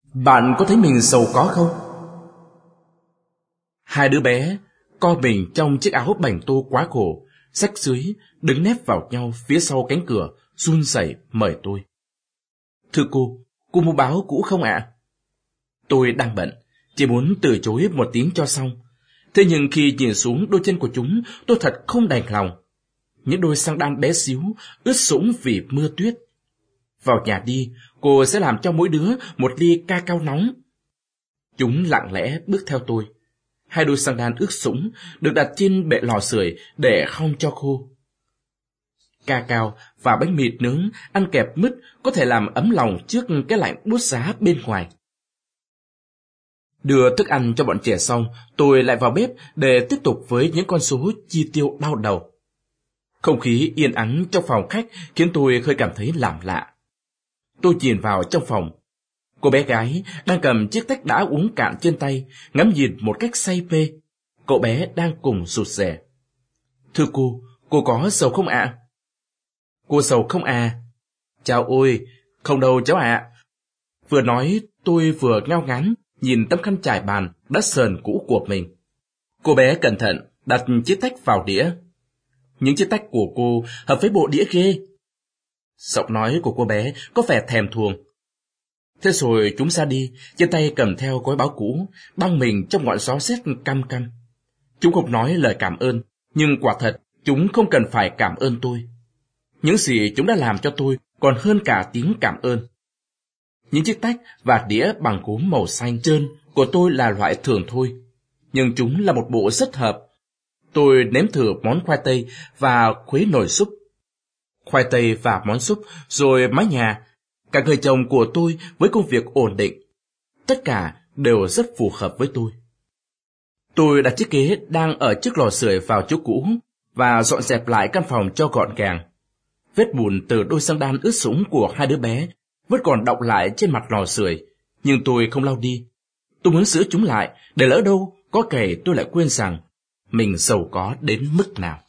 Bạn có thấy mình giàu có không? Hai đứa bé co mình trong chiếc áo bành tô quá khổ, xách dưới, đứng nép vào nhau phía sau cánh cửa, run rẩy mời tôi. Thưa cô mua báo cũ không ạ? Tôi đang bận, chỉ muốn từ chối một tiếng cho xong. Thế nhưng khi nhìn xuống đôi chân của chúng, tôi thật không đành lòng. Những đôi xăng đan bé xíu, ướt sũng vì mưa tuyết. Vào nhà đi, cô sẽ làm cho mỗi đứa một ly ca cao nóng. Chúng lặng lẽ bước theo tôi. Hai đôi xăng đan ướt sũng được đặt trên bệ lò sưởi để hong cho khô. Ca cao và bánh mịt nướng ăn kẹp mứt có thể làm ấm lòng trước cái lạnh buốt giá bên ngoài. Đưa thức ăn cho bọn trẻ xong, tôi lại vào bếp để tiếp tục với những con số chi tiêu đau đầu. Không khí yên ắng trong phòng khách khiến tôi hơi cảm thấy lạ lạ. Tôi nhìn vào trong phòng. Cô bé gái đang cầm chiếc tách đã uống cạn trên tay, ngắm nhìn một cách say mê. Cậu bé đang cùng rụt rè. Thưa cô có sầu không ạ? Cô sầu không à? Chào ôi, không đâu cháu ạ. Vừa nói tôi vừa ngao ngán nhìn tấm khăn trải bàn đã sờn cũ của mình. Cô bé cẩn thận đặt chiếc tách vào đĩa. Những chiếc tách của cô hợp với bộ đĩa ghê. Giọng nói của cô bé có vẻ thèm thuồng. Thế rồi chúng ra đi, trên tay cầm theo gói báo cũ, băng mình trong ngọn gió rét căm căm. Chúng không nói lời cảm ơn, nhưng quả thật chúng không cần phải cảm ơn tôi. Những gì chúng đã làm cho tôi còn hơn cả tiếng cảm ơn. Những chiếc tách và đĩa bằng gốm màu xanh trơn của tôi là loại thường thôi, nhưng chúng là một bộ rất hợp. Tôi nếm thử món khoai tây và khuấy nồi súp. Khoai tây và món súp, rồi mái nhà, cả người chồng của tôi với công việc ổn định. Tất cả đều rất phù hợp với tôi. Tôi đặt chiếc ghế đang ở trước lò sưởi vào chỗ cũ và dọn dẹp lại căn phòng cho gọn gàng. Vết bùn từ đôi xăng đan ướt sũng của hai đứa bé vẫn còn đọng lại trên mặt lò sưởi, nhưng tôi không lau đi. Tôi muốn sửa chúng lại, để lỡ đâu có kể tôi lại quên rằng mình giàu có đến mức nào.